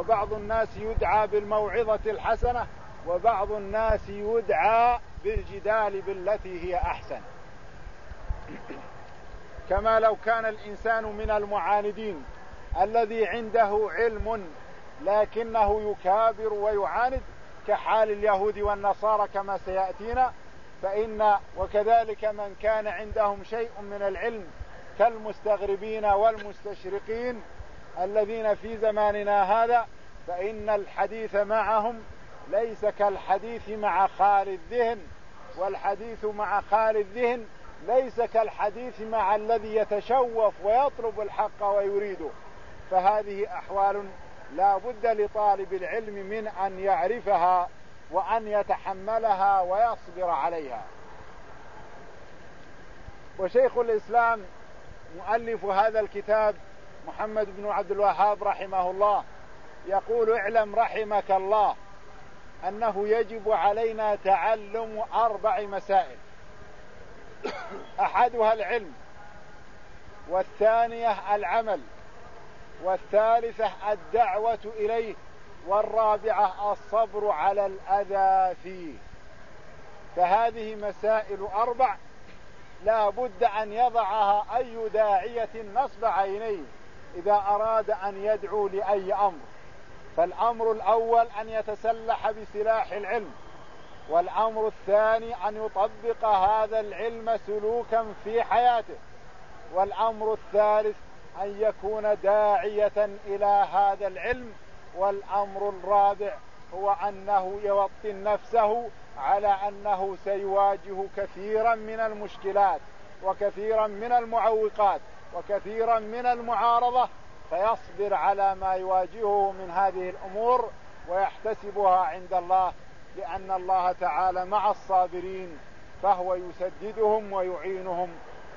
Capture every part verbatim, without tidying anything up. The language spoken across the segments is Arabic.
وبعض الناس يدعى بالموعظة الحسنة، وبعض الناس يدعى بالجدال بالتي هي أحسن. كما لو كان الإنسان من المعاندين الذي عنده علم لكنه يكابر ويعاند كحال اليهود والنصارى كما سيأتينا، فإن وكذلك من كان عندهم شيء من العلم كالمستغربين والمستشرقين الذين في زماننا هذا، فإن الحديث معهم ليس كالحديث مع خالي الذهن، والحديث مع خالي الذهن ليس كالحديث مع الذي يتشوف ويطلب الحق ويريده. فهذه أحوال لا بد لطالب العلم من أن يعرفها وأن يتحملها ويصبر عليها. وشيخ الإسلام مؤلف هذا الكتاب محمد بن عبد الوهاب رحمه الله يقول: اعلم رحمك الله أنه يجب علينا تعلم أربع مسائل، أحدها العلم، والثانية العمل، والثالثة الدعوة إليه، والرابعة الصبر على الأذى فيه. فهذه مسائل أربع لا بد أن يضعها أي داعية نصب عينيه إذا أراد أن يدعو لأي أمر. فالأمر الأول أن يتسلح بسلاح العلم، والأمر الثاني أن يطبق هذا العلم سلوكا في حياته، والأمر الثالث أن يكون داعية إلى هذا العلم، والأمر الرابع هو أنه يوطن نفسه على أنه سيواجه كثيرا من المشكلات وكثيرا من المعوقات وكثيرا من المعارضة، فيصبر على ما يواجهه من هذه الأمور ويحتسبها عند الله، لأن الله تعالى مع الصابرين، فهو يسددهم ويعينهم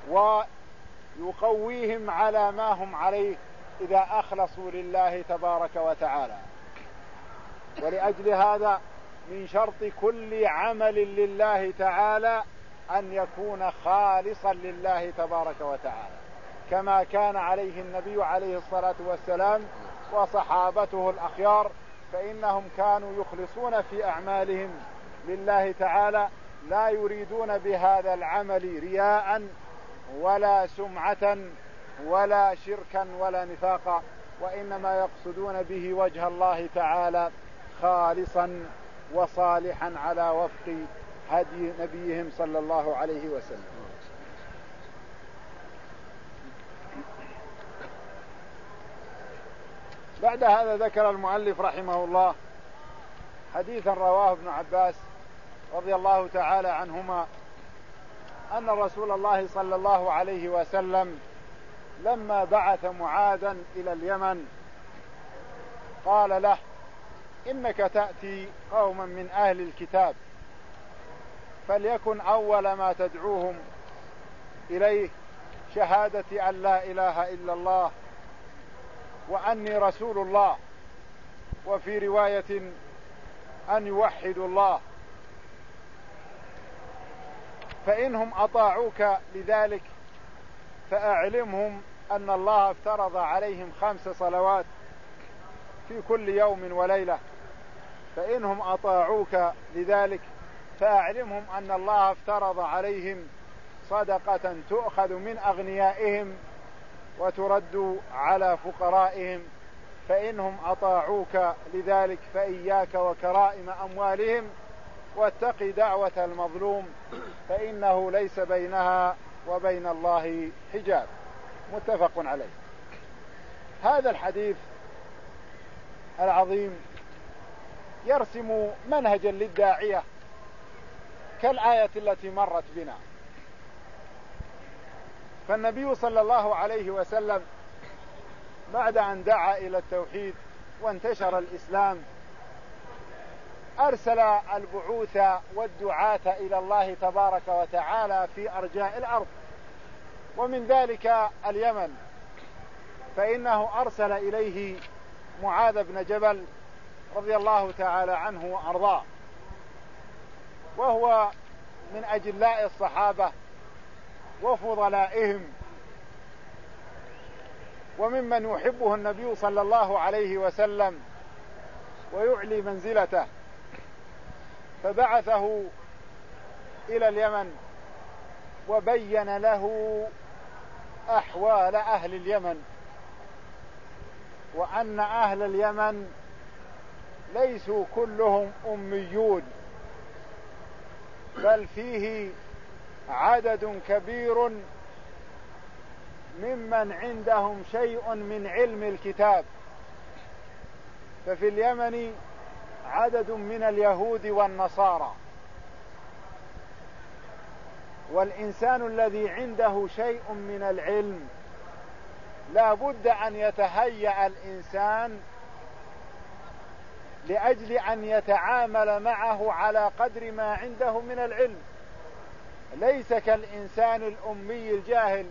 ويقويهم على ما هم عليه إذا أخلصوا لله تبارك وتعالى. ولأجل هذا من شرط كل عمل لله تعالى أن يكون خالصا لله تبارك وتعالى، كما كان عليه النبي عليه الصلاة والسلام وصحابته الأخيار، فإنهم كانوا يخلصون في أعمالهم لله تعالى، لا يريدون بهذا العمل رياء ولا سمعة ولا شركا ولا نفاقا، وإنما يقصدون به وجه الله تعالى خالصا وصالحا على وفق هدي نبيهم صلى الله عليه وسلم. بعد هذا ذكر المؤلف رحمه الله حديثا رواه ابن عباس رضي الله تعالى عنهما أن رسول الله صلى الله عليه وسلم لما بعث معاذا إلى اليمن قال له: إنك تأتي قوما من أهل الكتاب، فليكن أول ما تدعوهم إليه شهادة أن لا إله إلا الله وأني رسول الله، وفي رواية أن يوحدوا الله، فإنهم أطاعوك لذلك فأعلمهم أن الله افترض عليهم خمس صلوات في كل يوم وليلة، فإنهم أطاعوك لذلك فأعلمهم أن الله افترض عليهم صدقة تؤخذ من أغنيائهم وترد على فقرائهم، فإنهم أطاعوك لذلك فإياك وكرائم أموالهم، واتق دعوة المظلوم فإنه ليس بينها وبين الله حجاب. متفق عليه. هذا الحديث العظيم يرسم منهجا للداعية كالآية التي مرت بنا. فالنبي صلى الله عليه وسلم بعد أن دعا إلى التوحيد وانتشر الإسلام أرسل البعوث والدعاة إلى الله تبارك وتعالى في أرجاء الأرض، ومن ذلك اليمن، فإنه أرسل إليه معاذ بن جبل رضي الله تعالى عنه وأرضاه، وهو من أجلاء الصحابة وفضلائهم، وممن يحبه النبي صلى الله عليه وسلم ويعلي منزلته، فبعثه إلى اليمن وبين له أحوال أهل اليمن، وأن أهل اليمن ليسوا كلهم أميون، بل فيه عدد كبير ممن عندهم شيء من علم الكتاب. ففي اليمن عدد من اليهود والنصارى، والإنسان الذي عنده شيء من العلم لا بد أن يتهيأ الإنسان لأجل أن يتعامل معه على قدر ما عنده من العلم، ليس كالإنسان الأمي الجاهل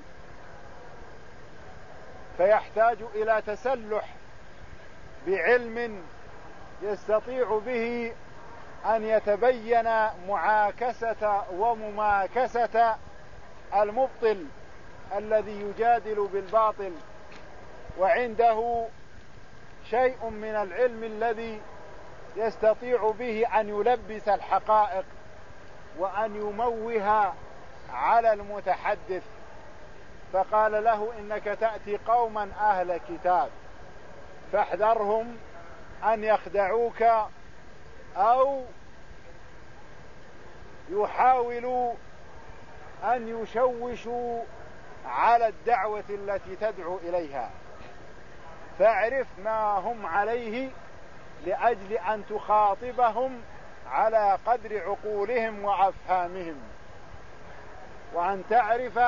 فيحتاج إلى تسلح بعلم يستطيع به أن يتبين معاكسة ومماكسة المبطل الذي يجادل بالباطل، وعنده شيء من العلم الذي يستطيع به أن يلبس الحقائق وأن يموه على المتحدث. فقال له: إنك تأتي قوما أهل كتاب فاحذرهم أن يخدعوك أو يحاولوا أن يشوشوا على الدعوة التي تدعو إليها، فاعرف ما هم عليه لأجل أن تخاطبهم على قدر عقولهم وأفهامهم، وأن تعرف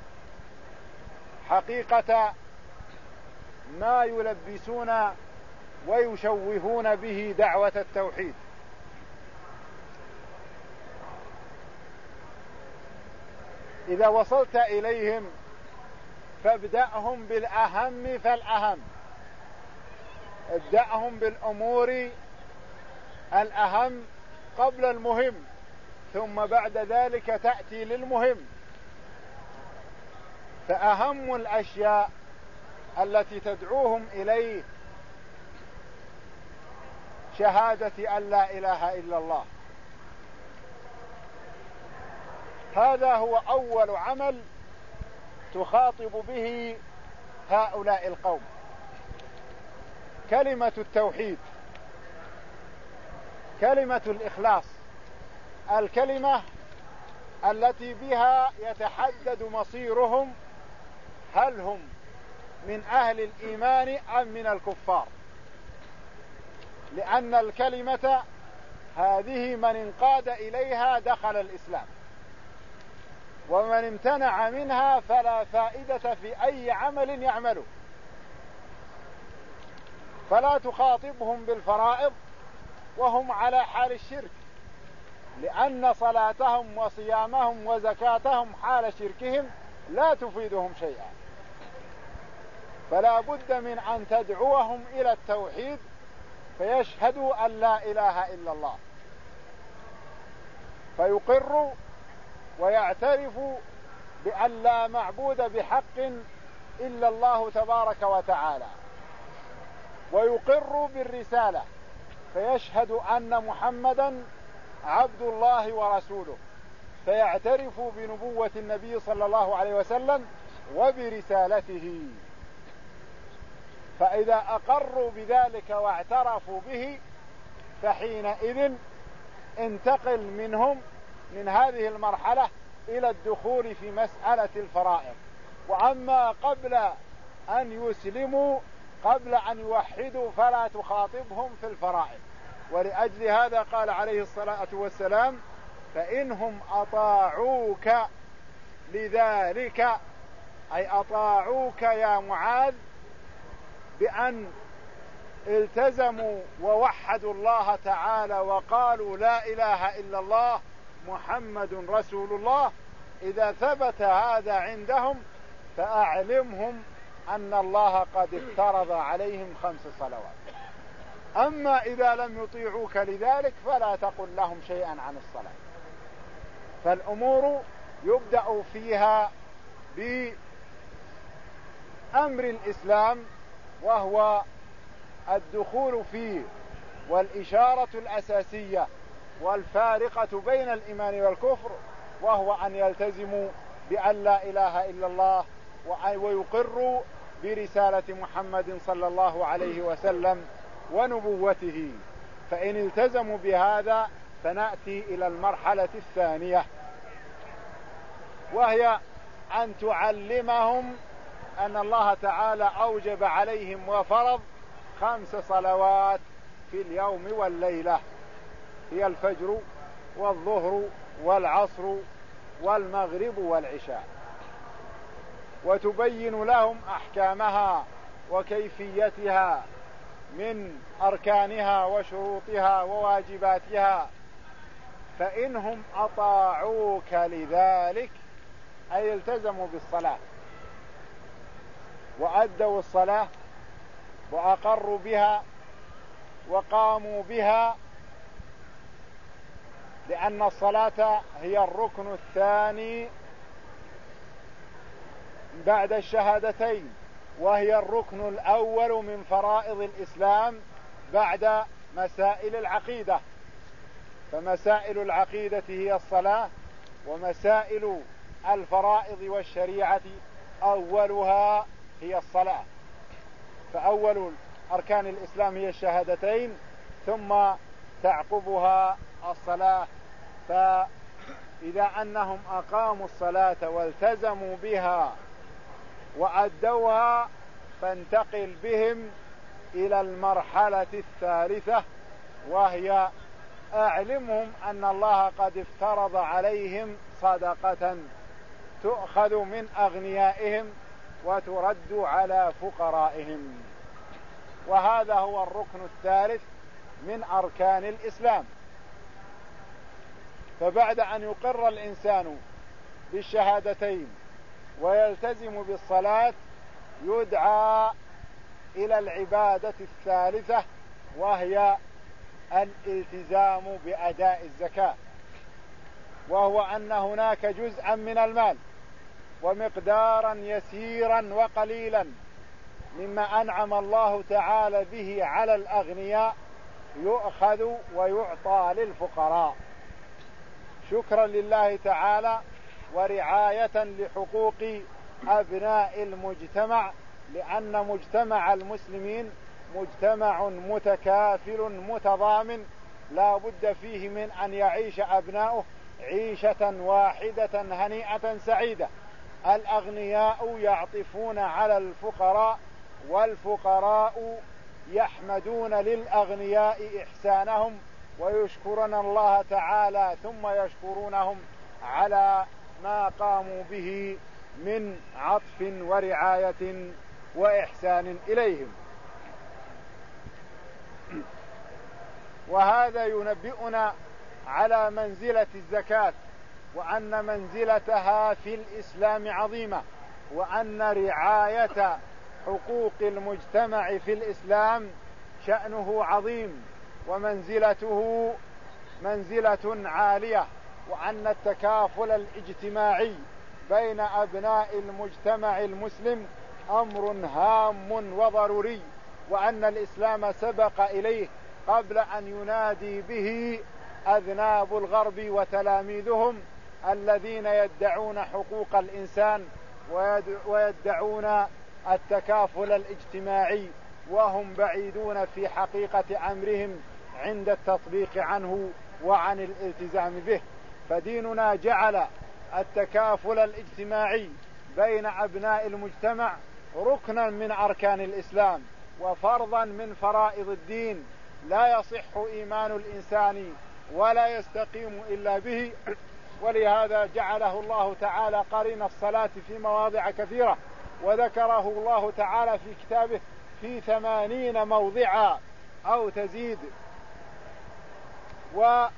حقيقة ما يلبسون ويشوهون به دعوة التوحيد. إذا وصلت إليهم فابدأهم بالأهم فالأهم، ابدأهم بالأمور الأهم قبل المهم، ثم بعد ذلك تأتي للمهم. فأهم الأشياء التي تدعوهم إليه شهادة أن لا إله إلا الله. هذا هو أول عمل تخاطب به هؤلاء القوم، كلمة التوحيد، كلمة الإخلاص، الكلمة التي بها يتحدد مصيرهم، هل هم من أهل الإيمان أم من الكفار، لأن الكلمة هذه من انقاد إليها دخل الإسلام، ومن امتنع منها فلا فائدة في أي عمل يعمله. فلا تخاطبهم بالفرائض وهم على حال الشرك، لأن صلاتهم وصيامهم وزكاتهم حال شركهم لا تفيدهم شيئا. فلا بد من أن تدعوهم إلى التوحيد فيشهدوا أن لا إله إلا الله، فيقروا ويعترفوا بأن لا معبود بحق إلا الله تبارك وتعالى، ويقروا بالرسالة فيشهدوا أن محمدا عبد الله ورسوله، فيعترفوا بنبوة النبي صلى الله عليه وسلم وبرسالته. فإذا أقروا بذلك واعترفوا به فحينئذ انتقل منهم من هذه المرحلة إلى الدخول في مسألة الفرائض. وأما قبل أن يسلموا، قبل أن يوحدوا، فلا تخاطبهم في الفرائض. ولأجل هذا قال عليه الصلاة والسلام: فإنهم أطاعوك لذلك، أي أطاعوك يا معاذ بأن التزموا ووحدوا الله تعالى وقالوا لا إله إلا الله محمد رسول الله، إذا ثبت هذا عندهم فأعلمهم أن الله قد افترض عليهم خمس صلوات. أما إذا لم يطيعوك لذلك فلا تقل لهم شيئا عن الصلاة. فالأمور يبدأ فيها بأمر الإسلام، وهو الدخول في والإشارة الأساسية والفارقة بين الإيمان والكفر، وهو أن يلتزموا بأن لا إله إلا الله ويقروا برسالة محمد صلى الله عليه وسلم ونبوته. فإن التزموا بهذا فنأتي إلى المرحلة الثانية، وهي أن تعلمهم أن الله تعالى أوجب عليهم وفرض خمس صلوات في اليوم والليلة، هي الفجر والظهر والعصر والمغرب والعشاء، وتبين لهم أحكامها وكيفيتها من أركانها وشروطها وواجباتها. فإنهم أطاعوك لذلك، أي التزموا بالصلاة وأدوا الصلاة وأقروا بها وقاموا بها، لأن الصلاة هي الركن الثاني بعد الشهادتين، وهي الركن الأول من فرائض الإسلام بعد مسائل العقيدة. فمسائل العقيدة هي الصلاة، ومسائل الفرائض والشريعة أولها هي الصلاة. فأول أركان الإسلام هي الشهادتين، ثم تعقبها الصلاة. فإذا أنهم أقاموا الصلاة والتزموا بها وأدوها، فانتقل بهم إلى المرحلة الثالثة، وهي أعلمهم أن الله قد افترض عليهم صدقة تؤخذ من أغنيائهم وترد على فقرائهم، وهذا هو الركن الثالث من أركان الإسلام. فبعد أن يقر الإنسان بالشهادتين ويلتزم بالصلاة، يدعى إلى العبادة الثالثة، وهي الالتزام بأداء الزكاة، وهو أن هناك جزءا من المال ومقدارا يسيرا وقليلا مما أنعم الله تعالى به على الأغنياء يؤخذ ويعطى للفقراء شكرا لله تعالى ورعاية لحقوق أبناء المجتمع، لأن مجتمع المسلمين مجتمع متكافل متضامن، لا بد فيه من أن يعيش أبناؤه عيشة واحدة هنيئة سعيدة. الأغنياء يعطفون على الفقراء، والفقراء يحمدون للأغنياء إحسانهم ويشكرون الله تعالى ثم يشكرونهم على ما قاموا به من عطف ورعاية وإحسان إليهم. وهذا ينبئنا على منزلة الزكاة، وأن منزلتها في الإسلام عظيمة، وأن رعاية حقوق المجتمع في الإسلام شأنه عظيم ومنزلته منزلة عالية، وأن التكافل الاجتماعي بين أبناء المجتمع المسلم أمر هام وضروري، وأن الإسلام سبق إليه قبل أن ينادي به أذناب الغرب وتلاميذهم الذين يدعون حقوق الإنسان ويدعون التكافل الاجتماعي، وهم بعيدون في حقيقة أمرهم عند التطبيق عنه وعن الالتزام به. فديننا جعل التكافل الاجتماعي بين أبناء المجتمع ركنا من أركان الإسلام وفرضا من فرائض الدين، لا يصح إيمان الإنسان ولا يستقيم إلا به. ولهذا جعله الله تعالى قرين الصلاة في مواضع كثيرة، وذكره الله تعالى في كتابه في ثمانين موضعا أو تزيد. وأبو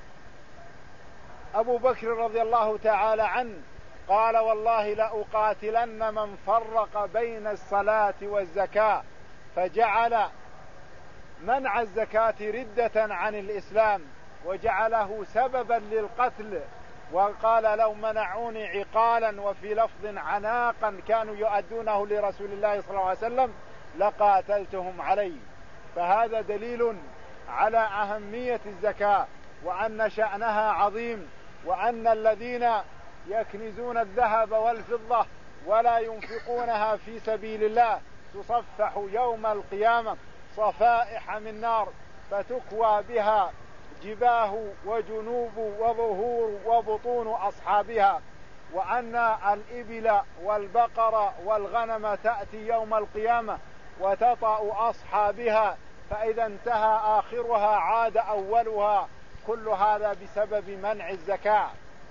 بكر رضي الله تعالى عنه قال: والله لأقاتلن من فرق بين الصلاة والزكاة، فجعل منع الزكاة ردة عن الإسلام وجعله سببا للقتل، وقال: لو منعوني عقالا وفي لفظ عناقا كانوا يؤدونه لرسول الله صلى الله عليه وسلم لقاتلتهم عليه. فهذا دليل على أهمية الزكاة وأن شأنها عظيم، وأن الذين يكنزون الذهب والفضة ولا ينفقونها في سبيل الله تصفح يوم القيامة صفائح من نار فتكوى بها جباه وجنوب وظهور وبطون أصحابها، وأن الإبل والبقر والغنم تأتي يوم القيامة وتطأ أصحابها، فإذا انتهى آخرها عاد أولها، كل هذا بسبب منع الزكاة.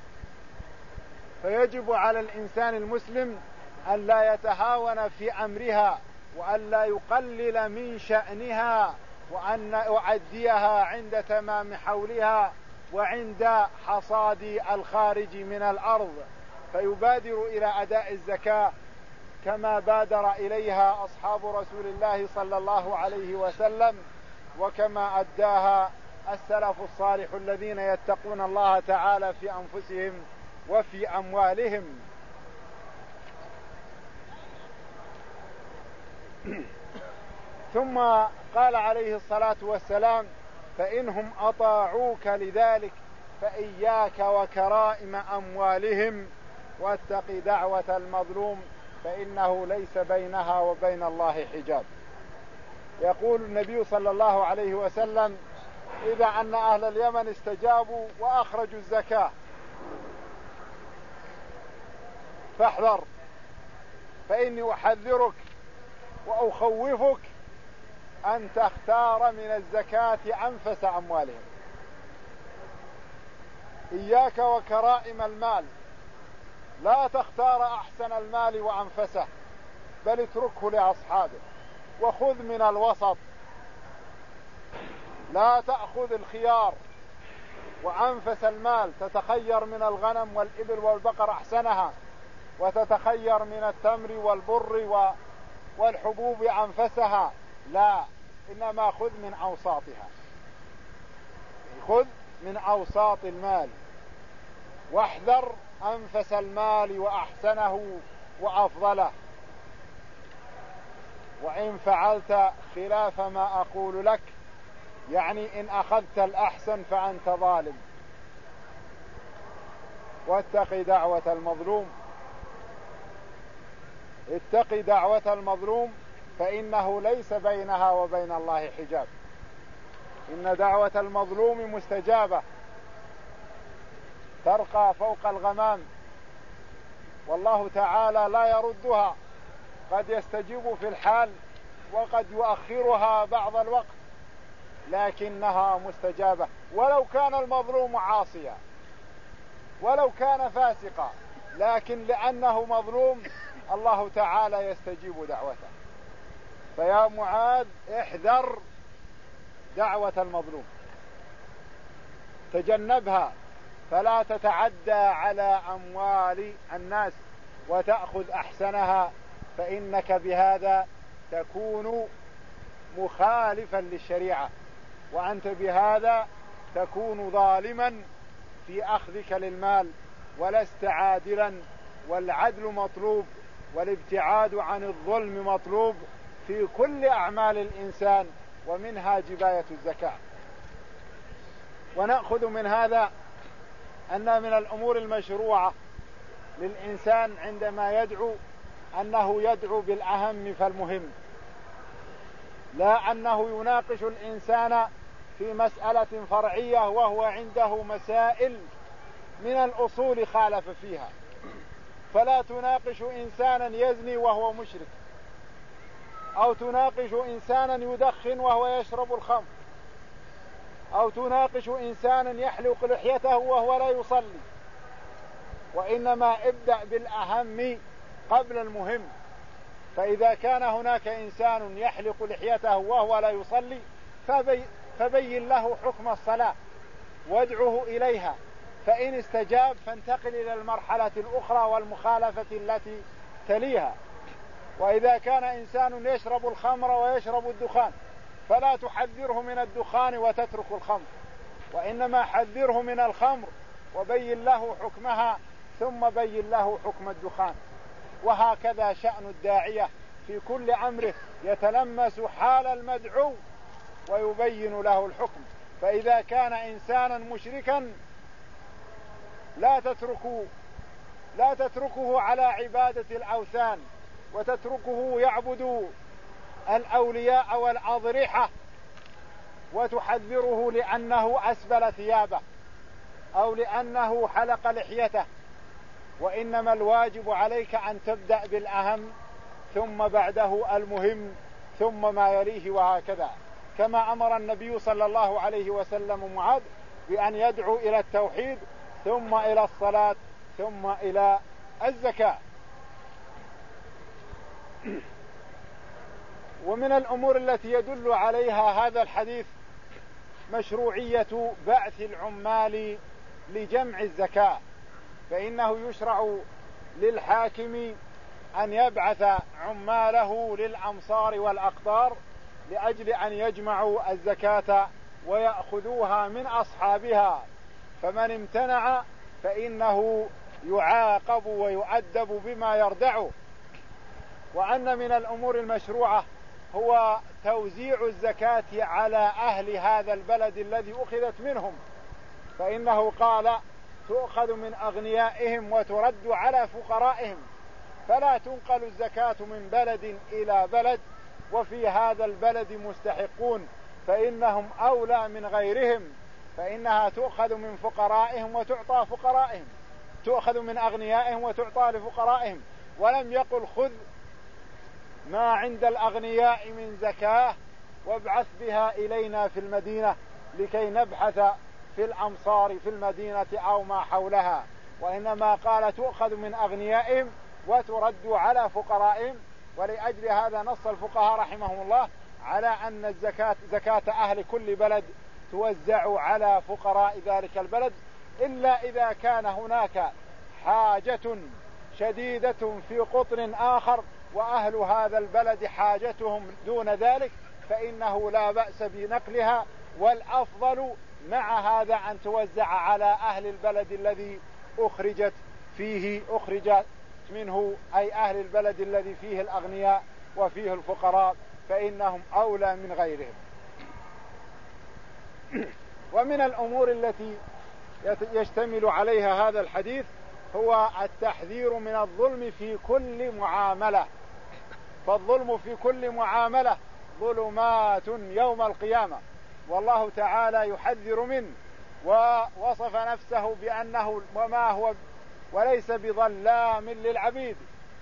فيجب على الإنسان المسلم أن لا يتهاون في أمرها، وأن لا يقلل من شأنها، وأن يؤديها عند تمام حولها وعند حصاد الخارج من الأرض، فيبادر إلى أداء الزكاة كما بادر إليها أصحاب رسول الله صلى الله عليه وسلم، وكما أداها السلف الصالح الذين يتقون الله تعالى في أنفسهم وفي أموالهم. ثم قال عليه الصلاة والسلام: فإنهم أطاعوك لذلك فإياك وكرائم أموالهم واتق دعوة المظلوم فإنه ليس بينها وبين الله حجاب. يقول النبي صلى الله عليه وسلم: إذا أن أهل اليمن استجابوا وأخرجوا الزكاة فاحذر، فإني أحذرك وأخوفك أن تختار من الزكاة أنفس أموالهم. إياك وكرائم المال، لا تختار أحسن المال وأنفسه، بل اتركه لأصحابه، وخذ من الوسط، لا تأخذ الخيار وأنفس المال، تتخير من الغنم والإبل والبقر أحسنها، وتتخير من التمر والبر والحبوب أنفسها، لا، إنما خذ من أوساطها، خذ من أوساط المال، واحذر أنفس المال وأحسنه وأفضله، وإن فعلت خلاف ما أقول لك، يعني إن أخذت الأحسن فأنت ظالم. واتق دعوة المظلوم، اتق دعوة المظلوم فإنه ليس بينها وبين الله حجاب. إن دعوة المظلوم مستجابة، ترقى فوق الغمام، والله تعالى لا يردها، قد يستجيب في الحال وقد يؤخرها بعض الوقت، لكنها مستجابة، ولو كان المظلوم عاصيا ولو كان فاسقا، لكن لأنه مظلوم الله تعالى يستجيب دعوته. فيا معاذ احذر دعوة المظلوم، تجنبها، فلا تتعدى على أموال الناس وتأخذ أحسنها، فإنك بهذا تكون مخالفا للشريعة، وأنت بهذا تكون ظالما في أخذك للمال، ولست عادلا. والعدل مطلوب، والابتعاد عن الظلم مطلوب في كل أعمال الإنسان، ومنها جباية الزكاة. ونأخذ من هذا أن من الأمور المشروعة للإنسان عندما يدعو أنه يدعو بالأهم فالمهم، لا أنه يناقش الإنسان في مسألة فرعية وهو عنده مسائل من الأصول خالف فيها. فلا تناقش إنسانا يزني وهو مشرك، أو تناقش إنسانا يدخن وهو يشرب الخمر، أو تناقش إنسانا يحلق لحيته وهو لا يصلي، وإنما ابدأ بالأهم قبل المهم. فإذا كان هناك إنسان يحلق لحيته وهو لا يصلي فبي فبين له حكم الصلاة وادعه إليها، فإن استجاب فانتقل إلى المرحلة الأخرى والمخالفة التي تليها. وإذا كان إنسان يشرب الخمر ويشرب الدخان فلا تحذره من الدخان وتترك الخمر، وإنما حذره من الخمر وبين له حكمها ثم بين له حكم الدخان. وهكذا شأن الداعية في كل أمره، يتلمس حال المدعو ويبين له الحكم. فإذا كان إنسانا مشركا لا تتركوا لا تتركه على عبادة الأوثان وتتركه يعبد الأولياء والأضرحة وتحذره لأنه أسبل ثيابه أو لأنه حلق لحيته، وإنما الواجب عليك أن تبدأ بالأهم ثم بعده المهم ثم ما يليه، وهكذا كما أمر النبي صلى الله عليه وسلم معاذ بأن يدعو إلى التوحيد ثم إلى الصلاة ثم إلى الزكاة. ومن الأمور التي يدل عليها هذا الحديث مشروعية بعث العمال لجمع الزكاة، فإنه يشرع للحاكم أن يبعث عماله للأمصار والأقطار لأجل أن يجمعوا الزكاة ويأخذوها من أصحابها، فمن امتنع فإنه يعاقب ويؤدب بما يردعه. وأن من الأمور المشروعة هو توزيع الزكاة على أهل هذا البلد الذي أخذت منهم، فإنه قال تؤخذ من أغنيائهم وترد على فقرائهم، فلا تنقل الزكاة من بلد إلى بلد وفي هذا البلد مستحقون فإنهم أولى من غيرهم، فإنها تؤخذ من فقرائهم وتعطى فقرائهم، تؤخذ من أغنيائهم وتعطى لفقرائهم. ولم يقل خذ ما عند الأغنياء من زكاة وابعث بها إلينا في المدينة لكي نبحث في الأمصار في المدينة أو ما حولها، وإنما قال تؤخذ من أغنيائهم وترد على فقرائهم. ولأجل هذا نص الفقهاء رحمهم الله على أن الزكاة زكاة أهل كل بلد توزع على فقراء ذلك البلد، إلا إذا كان هناك حاجة شديدة في قطر آخر وأهل هذا البلد حاجتهم دون ذلك فإنه لا بأس بنقلها، والأفضل مع هذا أن توزع على أهل البلد الذي أخرجت فيه أخرجت منه، أي أهل البلد الذي فيه الأغنياء وفيه الفقراء، فإنهم أولى من غيرهم. ومن الأمور التي يشتمل عليها هذا الحديث هو التحذير من الظلم في كل معاملة، فالظلم في كل معاملة ظلمات يوم القيامة، والله تعالى يحذر منه ووصف نفسه بأنه وما هو وليس بظلام للعبيد،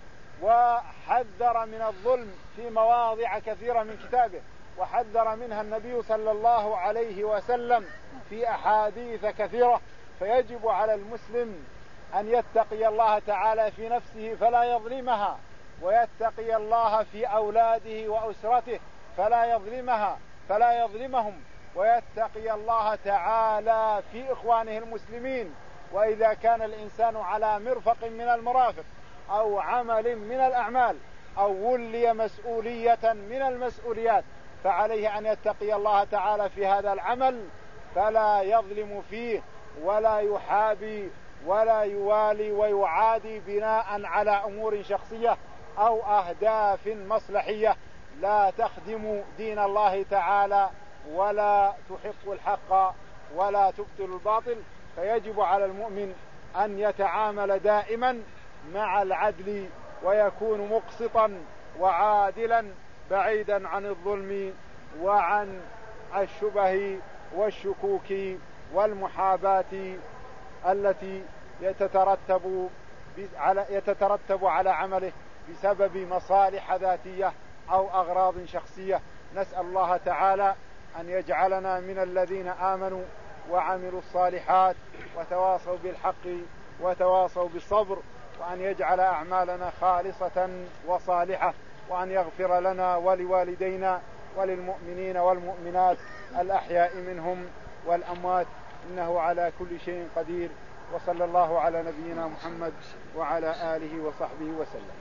وحذر من الظلم في مواضع كثيرة من كتابه، وحذر منها النبي صلى الله عليه وسلم في أحاديث كثيرة. فيجب على المسلم أن يتقي الله تعالى في نفسه فلا يظلمها، ويتقي الله في أولاده وأسرته فلا يظلمها فلا يظلمهم، ويتقي الله تعالى في إخوانه المسلمين. وإذا كان الإنسان على مرفق من المرافق أو عمل من الأعمال أو ولي مسؤولية من المسؤوليات فعليه أن يتقي الله تعالى في هذا العمل فلا يظلم فيه ولا يحابي ولا يوالي ويعادي بناء على أمور شخصية أو أهداف مصلحية لا تخدم دين الله تعالى ولا تحق الحق ولا تبطل الباطل. فيجب على المؤمن أن يتعامل دائما مع العدل ويكون مقسطا وعادلا بعيدا عن الظلم وعن الشبه والشكوك والمحاباة التي يتترتب على يتترتب على عمله بسبب مصالح ذاتية أو أغراض شخصية. نسأل الله تعالى أن يجعلنا من الذين آمنوا وعملوا الصالحات وتواصوا بالحق وتواصوا بالصبر، وأن يجعل أعمالنا خالصة وصالحة، وأن يغفر لنا ولوالدينا وللمؤمنين والمؤمنات الأحياء منهم والأموات، إنه على كل شيء قدير. وصلى الله على نبينا محمد وعلى آله وصحبه وسلم.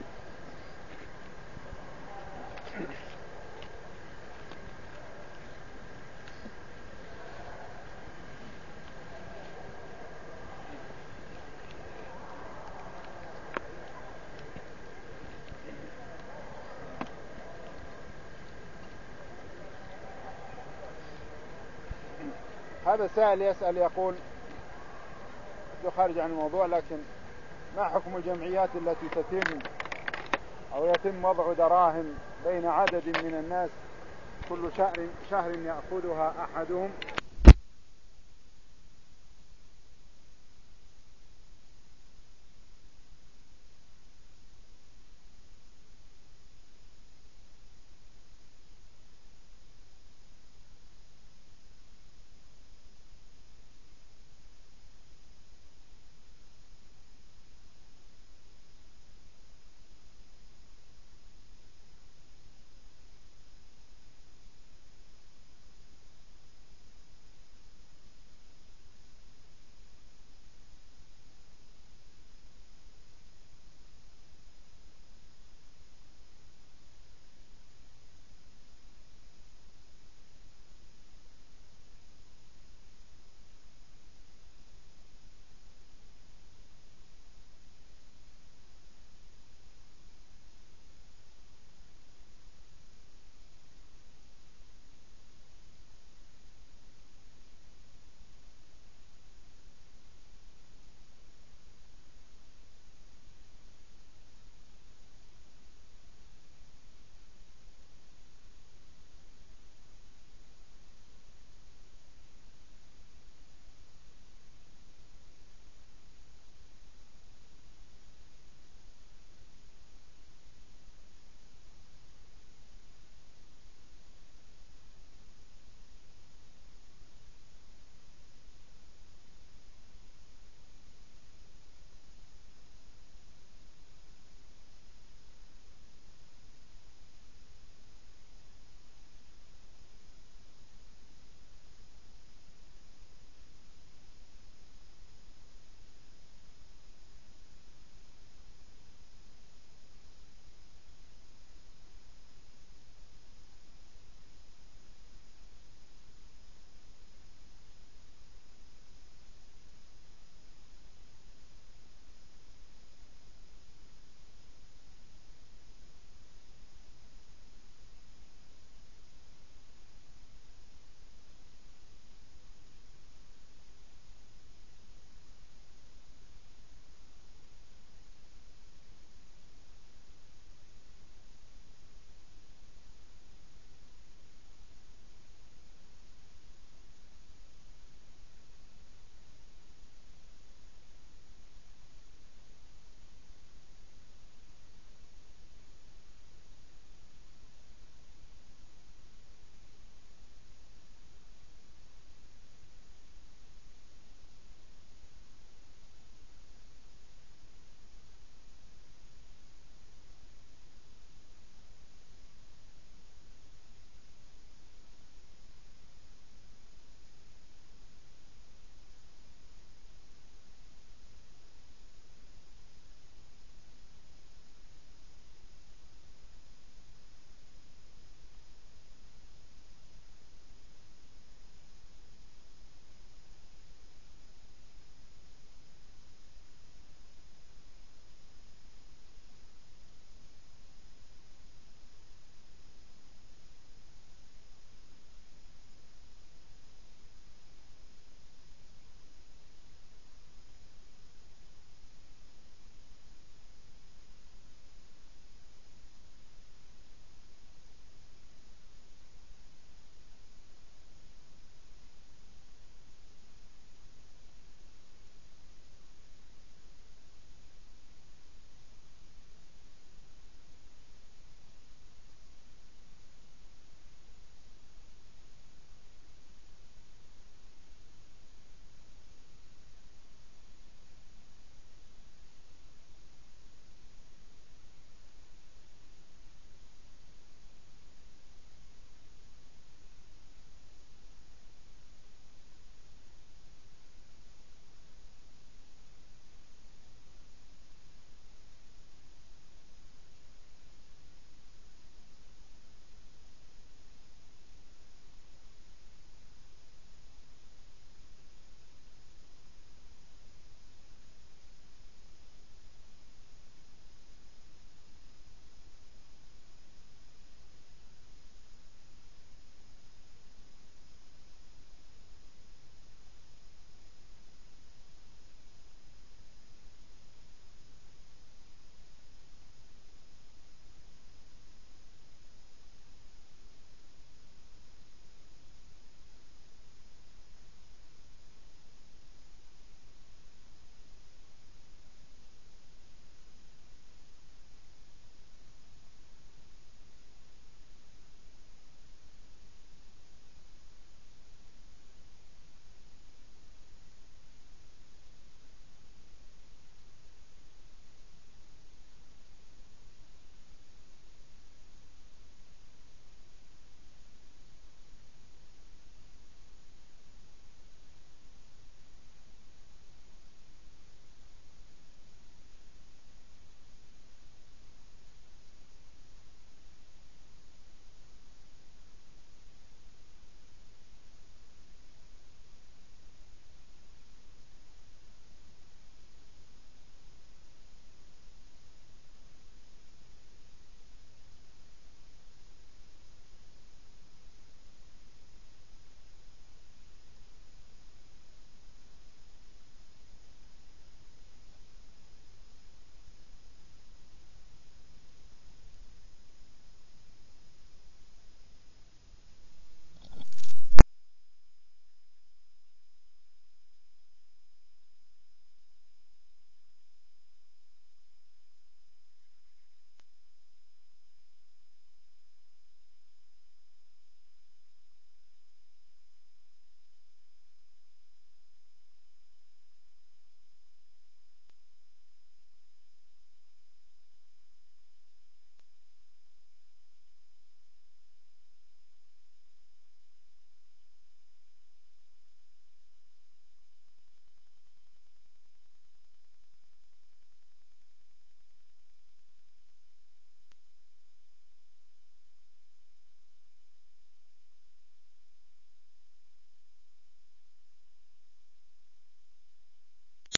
هذا سائل يسأل يقول خارج عن الموضوع، لكن ما حكم الجمعيات التي تتم أو يتم وضع دراهم بين عدد من الناس كل شهر شهر يأخذها أحدهم